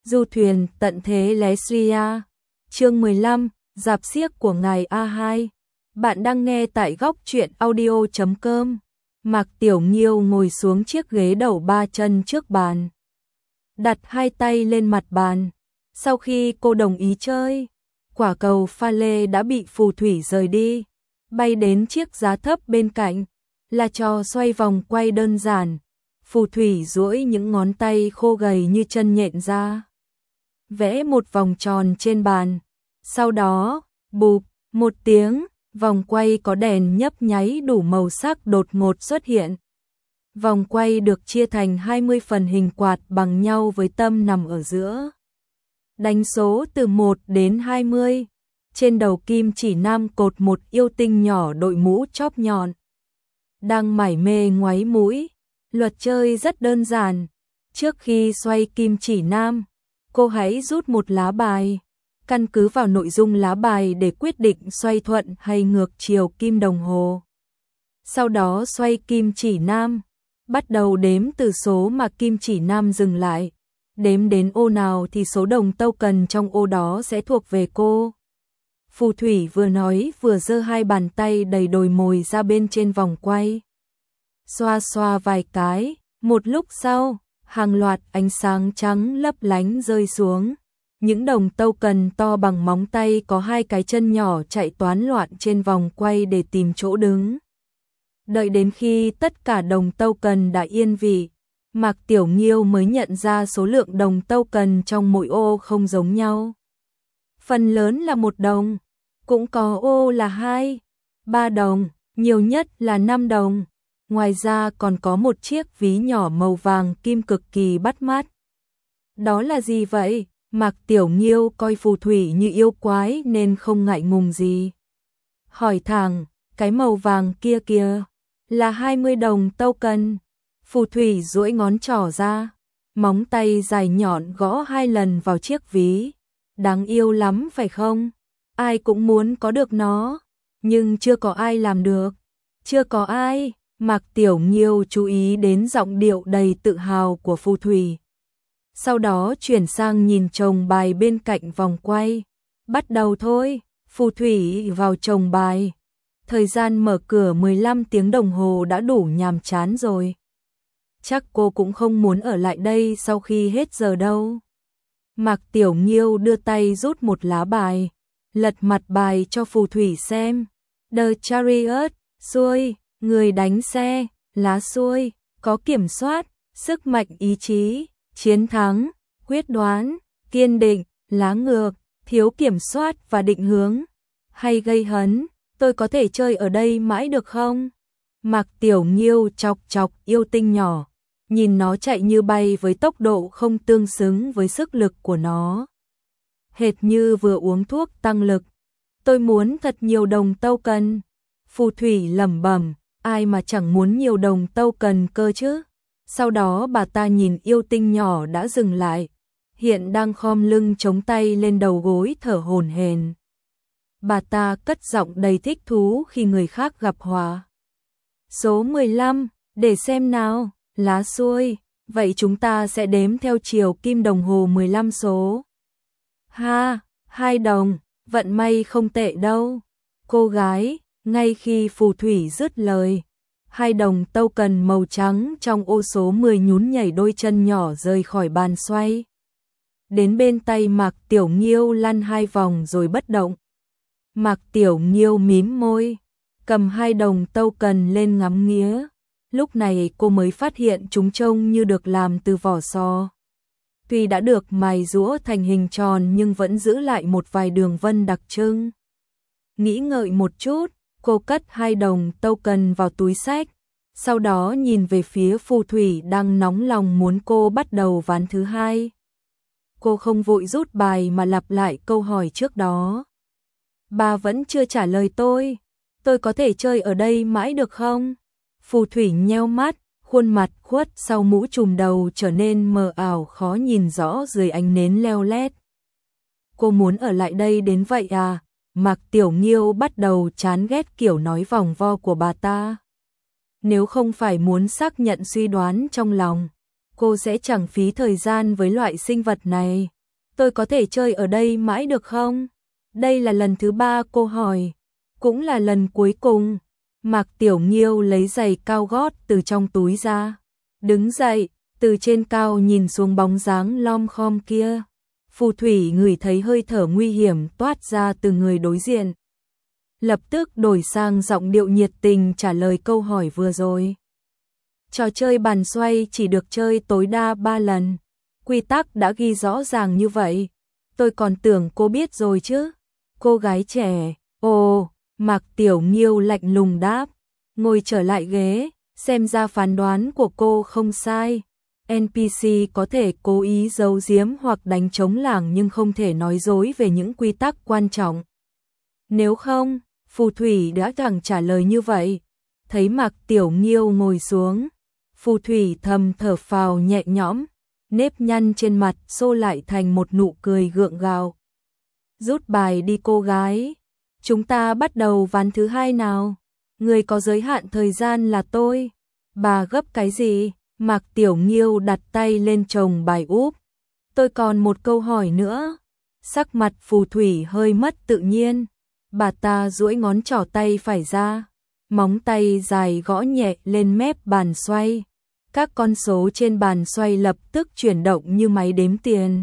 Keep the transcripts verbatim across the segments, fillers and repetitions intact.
Du thuyền tận thế Leslia. Chương mười lăm, Rạp xiếc của ngài A hai. Bạn đang nghe tại góc truyện audio chấm com. Mạc Tiểu Nghiêu ngồi xuống chiếc ghế đầu ba chân trước bàn, đặt hai tay lên mặt bàn. Sau khi cô đồng ý chơi, quả cầu pha lê đã bị phù thủy rời đi, bay đến chiếc giá thấp bên cạnh, là trò xoay vòng quay đơn giản. Phù thủy duỗi những ngón tay khô gầy như chân nhện ra, vẽ một vòng tròn trên bàn. Sau đó, bụp, một tiếng, vòng quay có đèn nhấp nháy đủ màu sắc đột ngột xuất hiện. Vòng quay được chia thành hai mươi phần hình quạt bằng nhau với tâm nằm ở giữa. Đánh số từ một đến hai mươi. Trên đầu kim chỉ nam cột một yêu tinh nhỏ đội mũ chóp nhọn, đang mải mê ngoáy mũi. Luật chơi rất đơn giản. Trước khi xoay kim chỉ nam, cô hãy rút một lá bài, căn cứ vào nội dung lá bài để quyết định xoay thuận hay ngược chiều kim đồng hồ. Sau đó xoay kim chỉ nam, bắt đầu đếm từ số mà kim chỉ nam dừng lại. Đếm đến ô nào thì số đồng token trong ô đó sẽ thuộc về cô. Phù thủy vừa nói vừa giơ hai bàn tay đầy đồi mồi ra bên trên vòng quay, xoa xoa vài cái. Một lúc sau, hàng loạt ánh sáng trắng lấp lánh rơi xuống. Những đồng token to bằng móng tay có hai cái chân nhỏ chạy toán loạn trên vòng quay để tìm chỗ đứng. Đợi đến khi tất cả đồng token đã yên vị, Mạc Tiểu Nghiêu mới nhận ra số lượng đồng token trong mỗi ô không giống nhau. Phần lớn là một đồng, cũng có ô là hai, ba đồng, nhiều nhất là năm đồng. Ngoài ra còn có một chiếc ví nhỏ màu vàng kim cực kỳ bắt mắt. Đó là gì vậy? Mạc Tiểu Nghiêu coi phù thủy như yêu quái nên không ngại ngùng gì. Hỏi thẳng, cái màu vàng kia kìa, là hai mươi đồng token. Phù thủy duỗi ngón trỏ ra, móng tay dài nhọn gõ hai lần vào chiếc ví. Đáng yêu lắm phải không? Ai cũng muốn có được nó, nhưng chưa có ai làm được. Chưa có ai. Mạc Tiểu Nghiêu chú ý đến giọng điệu đầy tự hào của phù thủy. Sau đó chuyển sang nhìn chồng bài bên cạnh vòng quay. Bắt đầu thôi. Phù thủy vào chồng bài. Thời gian mở cửa mười lăm tiếng đồng hồ đã đủ nhàm chán rồi. Chắc cô cũng không muốn ở lại đây sau khi hết giờ đâu. Mạc Tiểu Nghiêu đưa tay rút một lá bài, lật mặt bài cho phù thủy xem. The Chariot, xuôi, người đánh xe, lá xuôi, có kiểm soát, sức mạnh ý chí, chiến thắng, quyết đoán, kiên định, lá ngược, thiếu kiểm soát và định hướng, hay gây hấn. Tôi có thể chơi ở đây mãi được không? Mạc Tiểu Nghiêu chọc chọc yêu tinh nhỏ, nhìn nó chạy như bay với tốc độ không tương xứng với sức lực của nó. Hệt như vừa uống thuốc tăng lực. Tôi muốn thật nhiều đồng token. Phù thủy lẩm bẩm, ai mà chẳng muốn nhiều đồng token cơ chứ. Sau đó bà ta nhìn yêu tinh nhỏ đã dừng lại, hiện đang khom lưng chống tay lên đầu gối thở hổn hển. Bà ta cất giọng đầy thích thú khi người khác gặp họa. Số mười lăm, để xem nào, lá xuôi, vậy chúng ta sẽ đếm theo chiều kim đồng hồ mười lăm số. Ha, hai đồng, vận may không tệ đâu. Cô gái, ngay khi phù thủy dứt lời, hai đồng token màu trắng trong ô số mười nhún nhảy đôi chân nhỏ rời khỏi bàn xoay. Đến bên tay Mạc Tiểu Nghiêu lăn hai vòng rồi bất động. Mạc Tiểu Nghiêu mím môi, cầm hai đồng token lên ngắm nghía. Lúc này cô mới phát hiện chúng trông như được làm từ vỏ sò. Tuy đã được mài giũa thành hình tròn nhưng vẫn giữ lại một vài đường vân đặc trưng. Nghĩ ngợi một chút, cô cất hai đồng token vào túi xách. Sau đó nhìn về phía phù thủy đang nóng lòng muốn cô bắt đầu ván thứ hai. Cô không vội rút bài mà lặp lại câu hỏi trước đó. Bà vẫn chưa trả lời tôi. Tôi có thể chơi ở đây mãi được không? Phù thủy nheo mắt, khuôn mặt khuất sau mũ trùm đầu trở nên mờ ảo khó nhìn rõ dưới ánh nến leo lét. Cô muốn ở lại đây đến vậy à? Mạc Tiểu Nghiêu bắt đầu chán ghét kiểu nói vòng vo của bà ta. Nếu không phải muốn xác nhận suy đoán trong lòng, cô sẽ chẳng phí thời gian với loại sinh vật này. Tôi có thể chơi ở đây mãi được không? Đây là lần thứ ba cô hỏi, cũng là lần cuối cùng. Mạc Tiểu Nghiêu lấy giày cao gót từ trong túi ra, đứng dậy, từ trên cao nhìn xuống bóng dáng lom khom kia. Phù thủy ngửi thấy hơi thở nguy hiểm toát ra từ người đối diện. Lập tức đổi sang giọng điệu nhiệt tình trả lời câu hỏi vừa rồi. Trò chơi bàn xoay chỉ được chơi tối đa ba lần. Quy tắc đã ghi rõ ràng như vậy. Tôi còn tưởng cô biết rồi chứ. Cô gái trẻ, ồ, Mạc Tiểu Nghiêu lạnh lùng đáp, ngồi trở lại ghế, xem ra phán đoán của cô không sai. en pê xê có thể cố ý giấu giếm hoặc đánh trống lảng nhưng không thể nói dối về những quy tắc quan trọng. Nếu không, phù thủy đã thẳng trả lời như vậy. Thấy Mạc Tiểu Nghiêu ngồi xuống, phù thủy thầm thở phào nhẹ nhõm, nếp nhăn trên mặt xô lại thành một nụ cười gượng gạo. Rút bài đi cô gái, chúng ta bắt đầu ván thứ hai nào. Người có giới hạn thời gian là tôi. Bà gấp cái gì? Mạc Tiểu Nghiêu đặt tay lên chồng bài úp. Tôi còn một câu hỏi nữa. Sắc mặt phù thủy hơi mất tự nhiên. Bà ta duỗi ngón trỏ tay phải ra, móng tay dài gõ nhẹ lên mép bàn xoay. Các con số trên bàn xoay lập tức chuyển động như máy đếm tiền.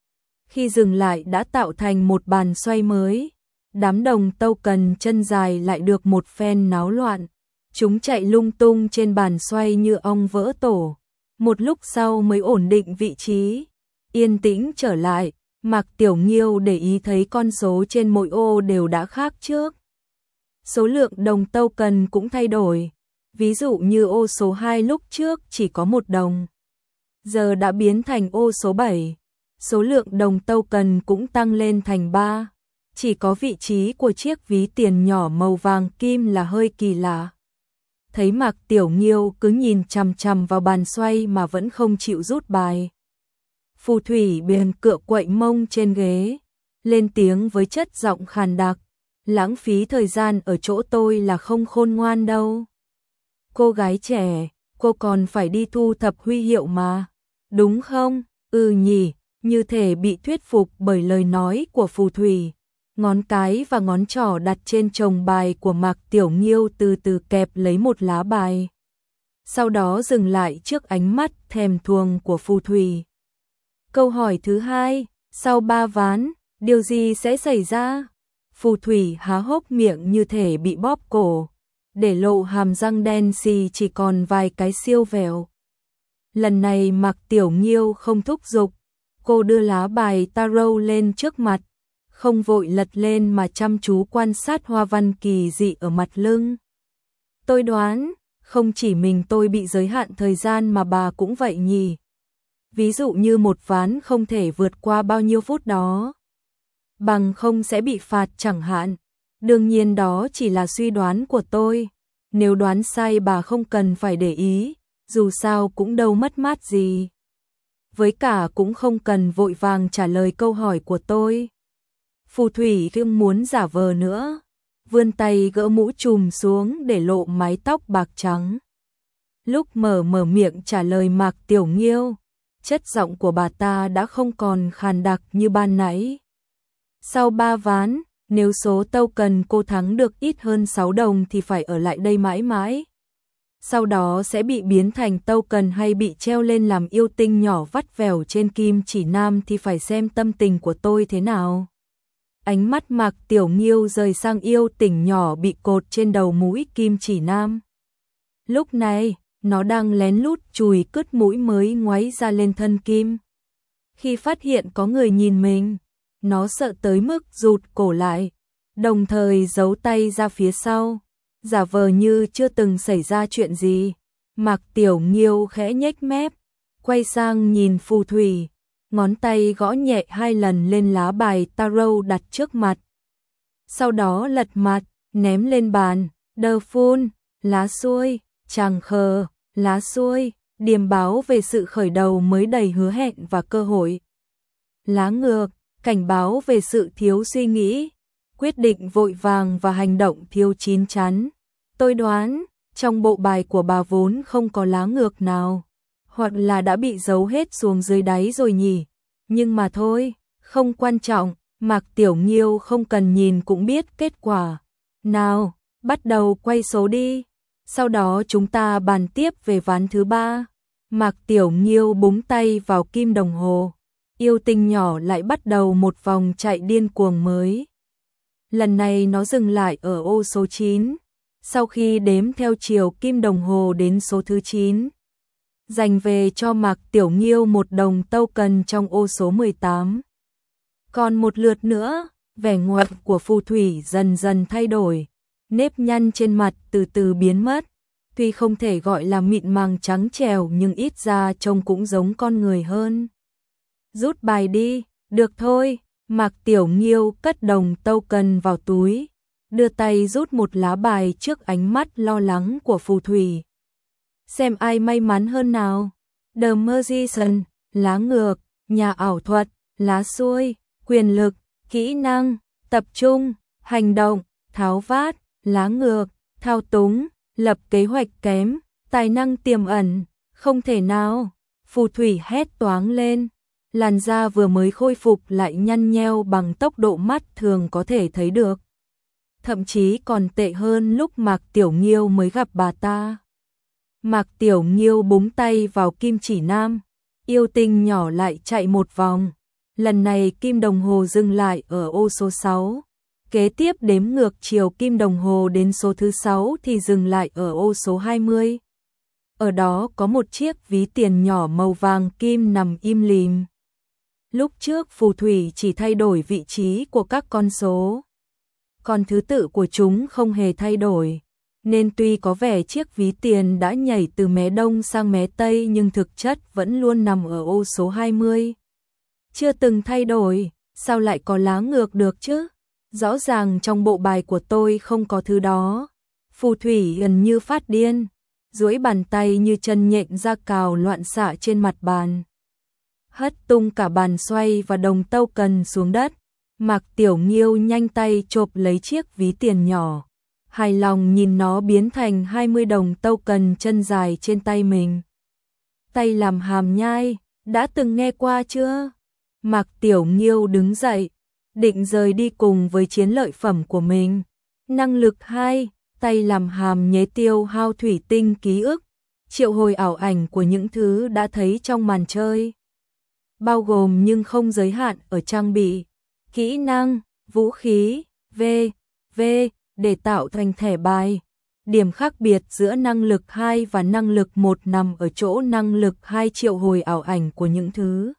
Khi dừng lại đã tạo thành một bàn xoay mới. Đám đồng token chân dài lại được một phen náo loạn. Chúng chạy lung tung trên bàn xoay như ong vỡ tổ. Một lúc sau mới ổn định vị trí. Yên tĩnh trở lại, Mạc Tiểu Nghiêu để ý thấy con số trên mỗi ô đều đã khác trước. Số lượng đồng token cũng thay đổi. Ví dụ như ô số hai lúc trước chỉ có một đồng. Giờ đã biến thành ô số bảy. Số lượng đồng token cũng tăng lên thành ba. Chỉ có vị trí của chiếc ví tiền nhỏ màu vàng kim là hơi kỳ lạ. Thấy Mạc Tiểu Nghiêu cứ nhìn chằm chằm vào bàn xoay mà vẫn không chịu rút bài. Phù thủy bèn cựa quậy mông trên ghế, lên tiếng với chất giọng khàn đặc, lãng phí thời gian ở chỗ tôi là không khôn ngoan đâu. Cô gái trẻ, cô còn phải đi thu thập huy hiệu mà, đúng không? Ừ nhỉ, như thể bị thuyết phục bởi lời nói của phù thủy. Ngón cái và ngón trỏ đặt trên chồng bài của Mạc Tiểu Nghiêu từ từ kẹp lấy một lá bài. Sau đó dừng lại trước ánh mắt thèm thuồng của phù thủy. Câu hỏi thứ hai, sau ba ván, điều gì sẽ xảy ra? Phù thủy há hốc miệng như thể bị bóp cổ, để lộ hàm răng đen xì chỉ còn vài cái siêu vẹo. Lần này Mạc Tiểu Nghiêu không thúc giục, cô đưa lá bài tarot lên trước mặt, không vội lật lên mà chăm chú quan sát hoa văn kỳ dị ở mặt lưng. Tôi đoán, không chỉ mình tôi bị giới hạn thời gian mà bà cũng vậy nhỉ. Ví dụ như một ván không thể vượt qua bao nhiêu phút đó, bằng không sẽ bị phạt chẳng hạn. Đương nhiên đó chỉ là suy đoán của tôi. Nếu đoán sai bà không cần phải để ý, dù sao cũng đâu mất mát gì. Với cả cũng không cần vội vàng trả lời câu hỏi của tôi. Phù thủy không muốn giả vờ nữa, vươn tay gỡ mũ trùm xuống để lộ mái tóc bạc trắng. Lúc mở mở miệng trả lời Mạc Tiểu Nghiêu, chất giọng của bà ta đã không còn khàn đặc như ban nãy. Sau ba ván, nếu số token cô thắng được ít hơn sáu đồng thì phải ở lại đây mãi mãi. Sau đó sẽ bị biến thành token hay bị treo lên làm yêu tinh nhỏ vắt vẻo trên kim chỉ nam thì phải xem tâm tình của tôi thế nào. Ánh mắt Mạc Tiểu Nghiêu rời sang yêu tinh nhỏ bị cột trên đầu mũi kim chỉ nam. Lúc này, nó đang lén lút chùi cứt mũi mới ngoáy ra lên thân kim. Khi phát hiện có người nhìn mình, nó sợ tới mức rụt cổ lại, đồng thời giấu tay ra phía sau, giả vờ như chưa từng xảy ra chuyện gì. Mạc Tiểu Nghiêu khẽ nhếch mép, quay sang nhìn phù thủy, ngón tay gõ nhẹ hai lần lên lá bài tarot đặt trước mặt. Sau đó lật mặt, ném lên bàn, đờ phun, lá xuôi, chàng khờ, lá xuôi, điềm báo về sự khởi đầu mới đầy hứa hẹn và cơ hội. Lá ngược, cảnh báo về sự thiếu suy nghĩ, quyết định vội vàng và hành động thiếu chín chắn. Tôi đoán, trong bộ bài của bà vốn không có lá ngược nào, hoặc là đã bị giấu hết xuống dưới đáy rồi nhỉ. Nhưng mà thôi, Không quan trọng, Mạc Tiểu Nghiêu không cần nhìn cũng biết kết quả. Nào, bắt đầu quay số đi. Sau đó chúng ta bàn tiếp về ván thứ ba. Mạc Tiểu Nghiêu búng tay vào kim đồng hồ. Yêu tinh nhỏ lại bắt đầu một vòng chạy điên cuồng mới. Lần này nó dừng lại ở ô số chín. Sau khi đếm theo chiều kim đồng hồ đến số thứ chín, dành về cho Mạc Tiểu Nghiêu một đồng token trong ô số mười tám. Còn một lượt nữa, vẻ ngoài của phù thủy dần dần thay đổi, nếp nhăn trên mặt từ từ biến mất. Tuy không thể gọi là mịn màng trắng trẻo nhưng ít ra trông cũng giống con người hơn. Rút bài đi, được thôi. Mạc Tiểu Nghiêu cất đồng token vào túi, đưa tay rút một lá bài trước ánh mắt lo lắng của phù thủy. Xem ai may mắn hơn nào. The Magician, lá ngược, nhà ảo thuật, lá xuôi, quyền lực, kỹ năng, tập trung, hành động, tháo vát, lá ngược, thao túng, lập kế hoạch kém, tài năng tiềm ẩn, không thể nào. Phù thủy hét toáng lên. Làn da vừa mới khôi phục lại nhăn nheo bằng tốc độ mắt thường có thể thấy được. Thậm chí còn tệ hơn lúc Mạc Tiểu Nghiêu mới gặp bà ta. Mạc Tiểu Nghiêu búng tay vào kim chỉ nam. Yêu tinh nhỏ lại chạy một vòng. Lần này kim đồng hồ dừng lại ở ô số sáu. Kế tiếp đếm ngược chiều kim đồng hồ đến số thứ sáu thì dừng lại ở ô số hai mươi. Ở đó có một chiếc ví tiền nhỏ màu vàng kim nằm im lìm. Lúc trước phù thủy chỉ thay đổi vị trí của các con số, còn thứ tự của chúng không hề thay đổi, nên tuy có vẻ chiếc ví tiền đã nhảy từ mé đông sang mé tây nhưng thực chất vẫn luôn nằm ở ô số hai mươi. Chưa từng thay đổi, sao lại có lá ngược được chứ? Rõ ràng trong bộ bài của tôi không có thứ đó. Phù thủy gần như phát điên, duỗi bàn tay như chân nhện ra cào loạn xạ trên mặt bàn. Hất tung cả bàn xoay và đồng token xuống đất. Mạc Tiểu Nghiêu nhanh tay chộp lấy chiếc ví tiền nhỏ, hài lòng nhìn nó biến thành hai mươi đồng token chân dài trên tay mình. Tay làm hàm nhai, đã từng nghe qua chưa? Mạc Tiểu Nghiêu đứng dậy, định rời đi cùng với chiến lợi phẩm của mình. Năng lực hai, tay làm hàm nháy tiêu hao thủy tinh ký ức, triệu hồi ảo ảnh của những thứ đã thấy trong màn chơi. Bao gồm nhưng không giới hạn ở trang bị, kỹ năng, vũ khí, V, V, để tạo thành thẻ bài. Điểm khác biệt giữa năng lực hai và năng lực một nằm ở chỗ năng lực hai triệu hồi ảo ảnh của những thứ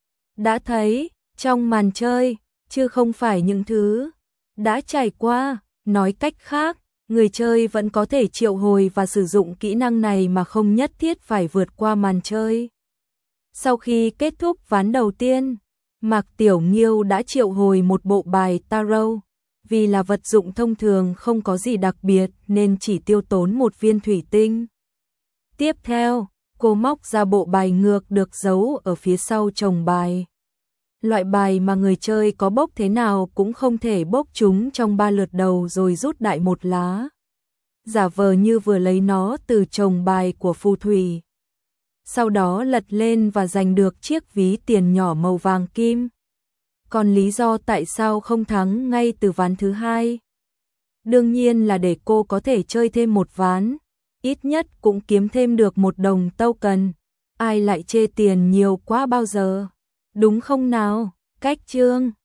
đã thấy trong màn chơi, chứ không phải những thứ đã trải qua. Nói cách khác, người chơi vẫn có thể triệu hồi và sử dụng kỹ năng này mà không nhất thiết phải vượt qua màn chơi. Sau khi kết thúc ván đầu tiên, Mạc Tiểu Nghiêu đã triệu hồi một bộ bài tarot. Vì là vật dụng thông thường không có gì đặc biệt nên chỉ tiêu tốn một viên thủy tinh. Tiếp theo, cô móc ra bộ bài ngược được giấu ở phía sau chồng bài. Loại bài mà người chơi có bốc thế nào cũng không thể bốc chúng trong ba lượt đầu rồi rút đại một lá. Giả vờ như vừa lấy nó từ chồng bài của phù thủy. Sau đó lật lên và giành được chiếc ví tiền nhỏ màu vàng kim. Còn lý do tại sao không thắng ngay từ ván thứ hai? Đương nhiên là để cô có thể chơi thêm một ván, ít nhất cũng kiếm thêm được một đồng token. Ai lại chê tiền nhiều quá bao giờ? Đúng không nào? Cách chương